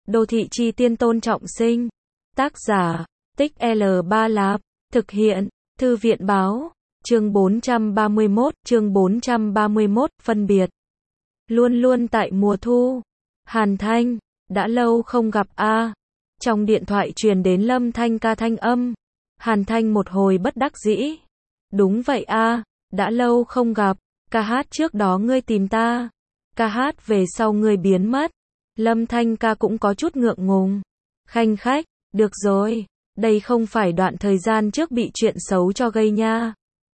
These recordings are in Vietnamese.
Đô thị chi tiên Tôn Trọng Sinh. Tác giả, Tích L3 Lạp. Thực hiện, Thư viện báo. Chương 431, phân biệt. Luôn luôn tại mùa thu. Hàn Thanh, đã lâu không gặp a. Trong điện thoại truyền đến Lâm Thanh ca thanh âm. Hàn Thanh một hồi bất đắc dĩ. Đúng vậy a, đã lâu không gặp, ca hát trước đó ngươi tìm ta, ca hát về sau ngươi biến mất. Lâm Thanh ca cũng có chút ngượng ngùng. Khanh khách, được rồi, đây không phải đoạn thời gian trước bị chuyện xấu cho gây nha.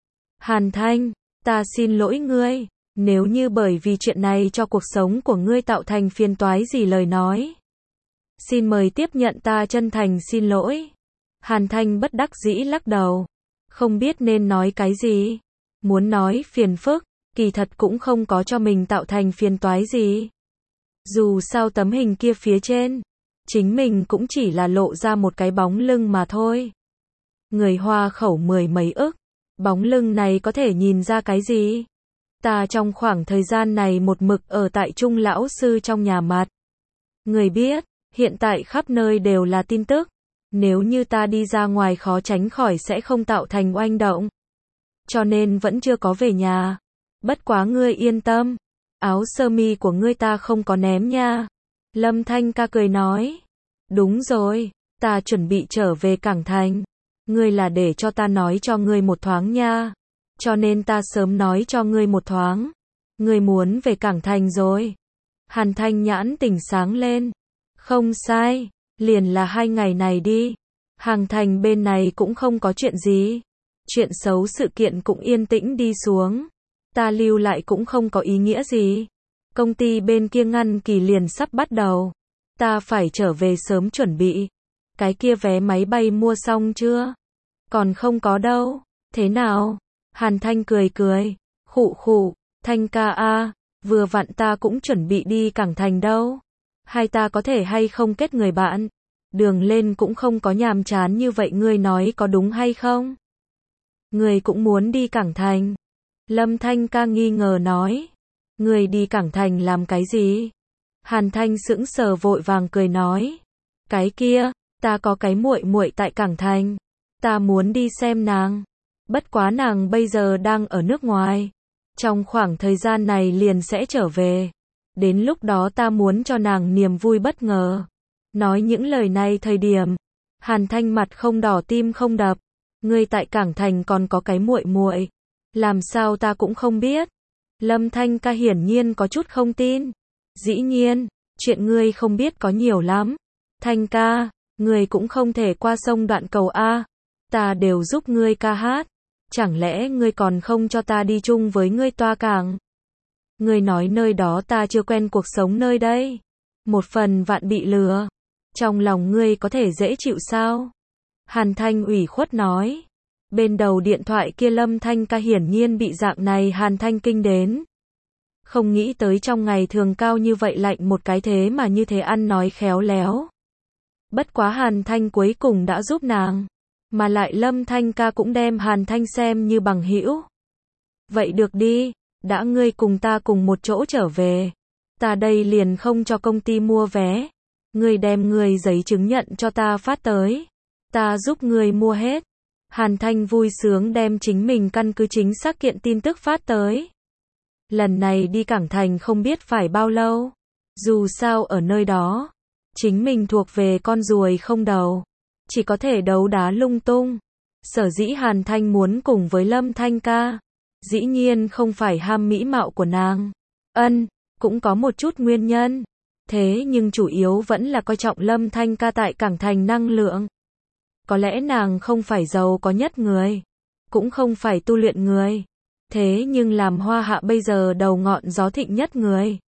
Hàn Thanh, ta xin lỗi ngươi, nếu như bởi vì chuyện này cho cuộc sống của ngươi tạo thành phiền toái gì lời nói. Xin mời tiếp nhận ta chân thành xin lỗi. Hàn Thanh bất đắc dĩ lắc đầu. Không biết nên nói cái gì. Muốn nói phiền phức, kỳ thật cũng không có cho mình tạo thành phiền toái gì. Dù sao tấm hình kia phía trên, chính mình cũng chỉ là lộ ra một cái bóng lưng mà thôi. Người Hoa khẩu 10 mấy ức, bóng lưng này có thể nhìn ra cái gì? Ta trong khoảng thời gian này một mực ở tại Trung lão sư trong nhà mặt. Người biết, hiện tại khắp nơi đều là tin tức. Nếu như ta đi ra ngoài khó tránh khỏi sẽ không tạo thành oanh động. Cho nên vẫn chưa có về nhà. Bất quá ngươi yên tâm. Áo sơ mi của ngươi ta không có ném nha. Lâm Thanh ca cười nói. Đúng rồi, ta chuẩn bị trở về Cảng Thành. Ngươi là để cho ta nói cho ngươi một thoáng nha. Cho nên ta sớm nói cho ngươi một thoáng. Ngươi muốn về Cảng Thành rồi. Hàn Thanh nhãn tỉnh sáng lên. Không sai, liền là 2 ngày này đi. Hàng Thành bên này cũng không có chuyện gì. Chuyện xấu sự kiện cũng yên tĩnh đi xuống. Ta lưu lại cũng không có ý nghĩa gì. Công ty bên kia ngăn kỳ liền sắp bắt đầu. Ta phải trở về sớm chuẩn bị. Cái kia vé máy bay mua xong chưa? Còn không có đâu. Thế nào? Hàn Thanh cười cười. Khụ khụ, Thanh ca a, vừa vặn ta cũng chuẩn bị đi Cảng Thành đâu. Hai ta có thể hay không kết người bạn? Đường lên cũng không có nhàm chán như vậy ngươi nói có đúng hay không? Ngươi cũng muốn đi Cảng Thành. Lâm Thanh ca nghi ngờ nói. Ngươi đi Cảng Thành làm cái gì? Hàn Thanh sững sờ vội vàng cười nói. Cái kia, ta có cái muội muội tại Cảng Thành. Ta muốn đi xem nàng. Bất quá nàng bây giờ đang ở nước ngoài. Trong khoảng thời gian này liền sẽ trở về. Đến lúc đó ta muốn cho nàng niềm vui bất ngờ. Nói những lời này thời điểm, Hàn Thanh mặt không đỏ tim không đập. Ngươi tại Cảng Thành còn có cái muội muội, làm sao ta cũng không biết. Lâm Thanh ca hiển nhiên có chút không tin. Dĩ nhiên, chuyện ngươi không biết có nhiều lắm. Thanh ca, ngươi cũng không thể qua sông đoạn cầu a. Ta đều giúp ngươi ca hát. Chẳng lẽ ngươi còn không cho ta đi chung với ngươi toa cảng? Ngươi nói nơi đó ta chưa quen cuộc sống nơi đây. Một phần vạn bị lừa. Trong lòng ngươi có thể dễ chịu sao? Hàn Thanh ủy khuất nói. Bên đầu điện thoại kia Lâm Thanh ca hiển nhiên bị dạng này Hàn Thanh kinh đến. Không nghĩ tới trong ngày thường cao như vậy lạnh một cái thế mà như thế ăn nói khéo léo. Bất quá Hàn Thanh cuối cùng đã giúp nàng. Mà lại Lâm Thanh ca cũng đem Hàn Thanh xem như bằng hữu. Vậy được đi, đã ngươi cùng ta cùng một chỗ trở về. Ta đây liền không cho công ty mua vé. Ngươi đem ngươi giấy chứng nhận cho ta phát tới. Ta giúp ngươi mua hết. Hàn Thanh vui sướng đem chính mình căn cứ chính xác kiện tin tức phát tới. Lần này đi Cảng Thành không biết phải bao lâu. Dù sao ở nơi đó, chính mình thuộc về con ruồi không đầu. Chỉ có thể đấu đá lung tung. Sở dĩ Hàn Thanh muốn cùng với Lâm Thanh ca. Dĩ nhiên không phải ham mỹ mạo của nàng. Cũng có một chút nguyên nhân. Thế nhưng chủ yếu vẫn là coi trọng Lâm Thanh ca tại Cảng Thành năng lượng. Có lẽ nàng không phải giàu có nhất người. Cũng không phải tu luyện người. Thế nhưng làm Hoa Hạ bây giờ đầu ngọn gió thịnh nhất người.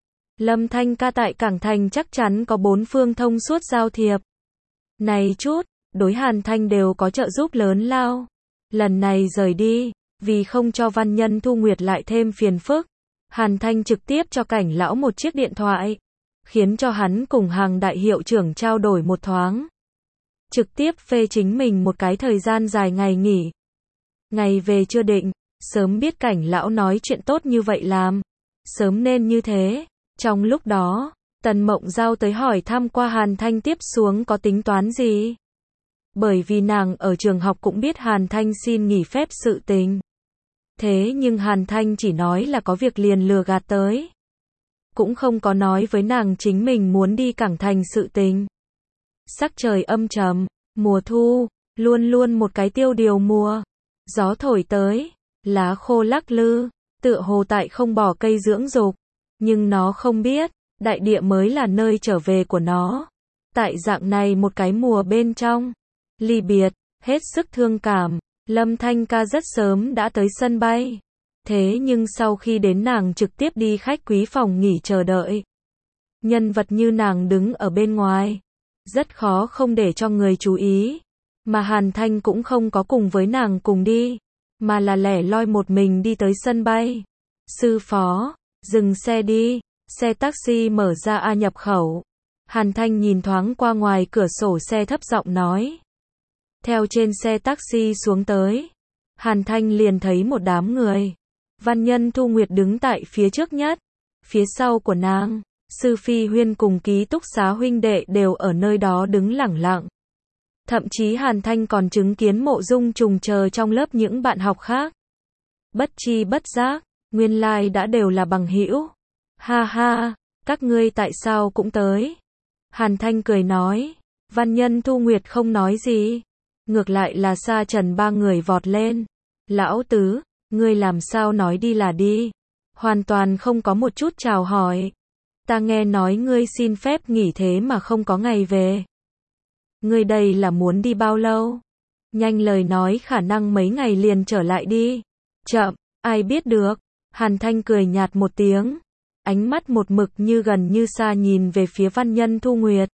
Lâm Thanh ca tại Cảng Thành chắc chắn có 4 phương thông suốt giao thiệp. Này chút, đối Hàn Thanh đều có trợ giúp lớn lao. Lần này rời đi, vì không cho Văn Nhân Thu Nguyệt lại thêm phiền phức. Hàn Thanh trực tiếp cho Cảnh lão một chiếc điện thoại. Khiến cho hắn cùng Hàng đại hiệu trưởng trao đổi một thoáng. Trực tiếp phê chính mình một cái thời gian dài ngày nghỉ. Ngày về chưa định, sớm biết Cảnh lão nói chuyện tốt như vậy làm. Sớm nên như thế. Trong lúc đó, Tần Mộng Giao tới hỏi thăm qua Hàn Thanh tiếp xuống có tính toán gì. Bởi vì nàng ở trường học cũng biết Hàn Thanh xin nghỉ phép sự tình. Thế nhưng Hàn Thanh chỉ nói là có việc liền lừa gạt tới. Cũng không có nói với nàng chính mình muốn đi Cảng Thành sự tình. Sắc trời âm trầm, mùa thu, luôn luôn một cái tiêu điều mùa. Gió thổi tới, lá khô lắc lư, tựa hồ tại không bỏ cây dưỡng dục. Nhưng nó không biết, đại địa mới là nơi trở về của nó. Tại dạng này một cái mùa bên trong, ly biệt, hết sức thương cảm, Lâm Thanh Ca rất sớm đã tới sân bay. Thế nhưng sau khi đến nàng trực tiếp đi khách quý phòng nghỉ chờ đợi. Nhân vật như nàng đứng ở bên ngoài, rất khó không để cho người chú ý. Mà Hàn Thanh cũng không có cùng với nàng cùng đi, mà là lẻ loi một mình đi tới sân bay. Sư phó, dừng xe đi, xe taxi mở ra nhập khẩu. Hàn Thanh nhìn thoáng qua ngoài cửa sổ xe thấp giọng nói. Theo trên xe taxi xuống tới, Hàn Thanh liền thấy một đám người. Văn Nhân Thu Nguyệt đứng tại phía trước nhất, phía sau của nàng, Sư Phi Huyên cùng ký túc xá huynh đệ đều ở nơi đó đứng lẳng lặng. Thậm chí Hàn Thanh còn chứng kiến Mộ Dung Trùng chờ trong lớp những bạn học khác. Bất chi bất giác, nguyên lai đã đều là bằng hữu. Ha ha, các ngươi tại sao cũng tới? Hàn Thanh cười nói. Văn Nhân Thu Nguyệt không nói gì. Ngược lại là Sa Trần ba người vọt lên. Lão tứ, ngươi làm sao nói đi là đi? Hoàn toàn không có một chút chào hỏi. Ta nghe nói ngươi xin phép nghỉ thế mà không có ngày về. Ngươi đây là muốn đi bao lâu? Nhanh lời nói khả năng mấy ngày liền trở lại đi. Chậm, ai biết được. Hàn Thanh cười nhạt một tiếng. Ánh mắt một mực như gần như xa nhìn về phía Văn Nhân Thu Nguyệt.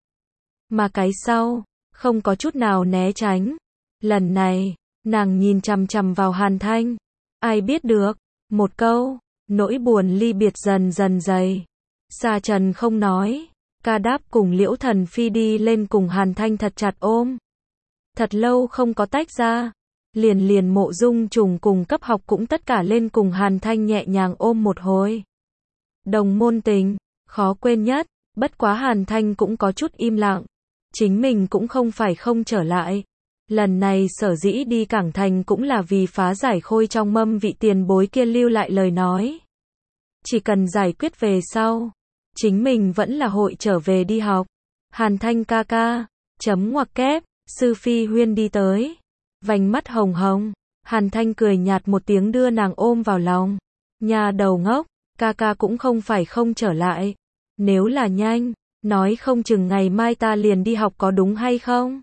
Mà cái sau, không có chút nào né tránh. Lần này, nàng nhìn chằm chằm vào Hàn Thanh. Ai biết được, một câu, nỗi buồn ly biệt dần dần dày. Sa Trần không nói, Ca Đáp cùng Liễu Thần Phi đi lên cùng Hàn Thanh thật chặt ôm. Thật lâu không có tách ra, liền Mộ Dung Trùng cùng cấp học cũng tất cả lên cùng Hàn Thanh nhẹ nhàng ôm một hồi. Đồng môn tình, khó quên nhất, bất quá Hàn Thanh cũng có chút im lặng. Chính mình cũng không phải không trở lại. Lần này sở dĩ đi Cảng Thành cũng là vì phá giải khôi trong mâm vị tiền bối kia lưu lại lời nói. Chỉ cần giải quyết về sau, chính mình vẫn là hội trở về đi học. Hàn Thanh ca ca, chấm ngoặc kép, Sư Phi Huyên đi tới. Vành mắt hồng hồng, Hàn Thanh cười nhạt một tiếng đưa nàng ôm vào lòng. Nhà đầu ngốc, ca ca cũng không phải không trở lại. Nếu là nhanh, nói không chừng ngày mai ta liền đi học có đúng hay không?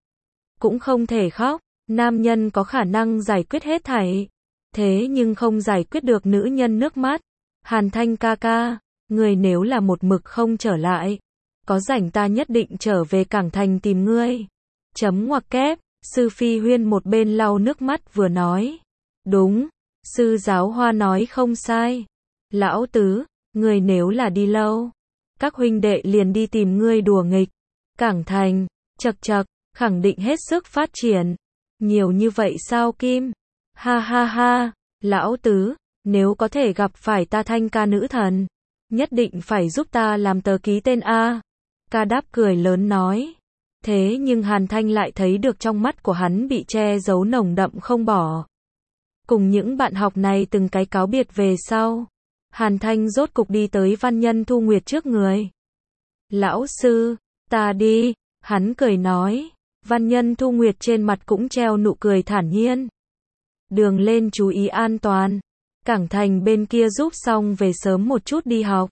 Cũng không thể khóc, nam nhân có khả năng giải quyết hết thảy. Thế nhưng không giải quyết được nữ nhân nước mắt. Hàn Thanh ca ca, người nếu là một mực không trở lại, có rảnh ta nhất định trở về Cảng Thành tìm ngươi. Chấm ngoặc kép, Sư Phi Huyên một bên lau nước mắt vừa nói. Đúng, sư giáo hoa nói không sai. Lão tứ, người nếu là đi lâu, các huynh đệ liền đi tìm ngươi đùa nghịch. Cảng Thành, chật chật, khẳng định hết sức phát triển. Nhiều như vậy sao Kim? Ha ha ha, lão tứ, nếu có thể gặp phải ta Thanh ca nữ thần, nhất định phải giúp ta làm tờ ký tên A. Ca Đáp cười lớn nói. Thế nhưng Hàn Thanh lại thấy được trong mắt của hắn bị che giấu nồng đậm không bỏ. Cùng những bạn học này từng cái cáo biệt về sau, Hàn Thanh rốt cục đi tới Văn Nhân Thu Nguyệt trước người. Lão sư, ta đi, hắn cười nói. Văn Nhân Thu Nguyệt trên mặt cũng treo nụ cười thản nhiên. Đường lên chú ý an toàn. Cảng Thành bên kia giúp xong về sớm một chút đi học.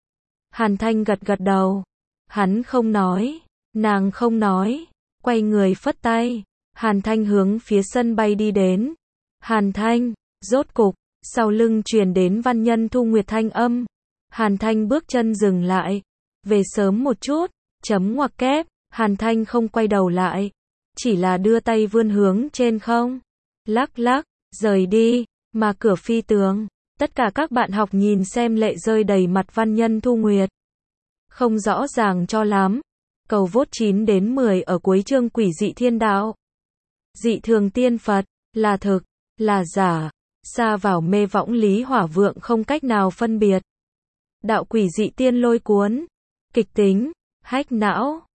Hàn Thanh gật gật đầu. Hắn không nói, nàng không nói, quay người phất tay. Hàn Thanh hướng phía sân bay đi đến. Hàn Thanh, rốt cục, sau lưng truyền đến Văn Nhân Thu Nguyệt thanh âm. Hàn Thanh bước chân dừng lại. Về sớm một chút, chấm ngoặc kép. Hàn Thanh không quay đầu lại, chỉ là đưa tay vươn hướng trên không. Lắc lắc, rời đi, mà cửa phi tường. Tất cả các bạn học nhìn xem lệ rơi đầy mặt Văn Nhân Thu Nguyệt. Không rõ ràng cho lắm. Cầu vote 9 đến 10 ở cuối chương Quỷ dị thiên đạo. Dị thường tiên Phật, là thực, là giả, xa vào mê võng lý hỏa vượng không cách nào phân biệt. Đạo quỷ dị tiên lôi cuốn. Kịch tính, hack não.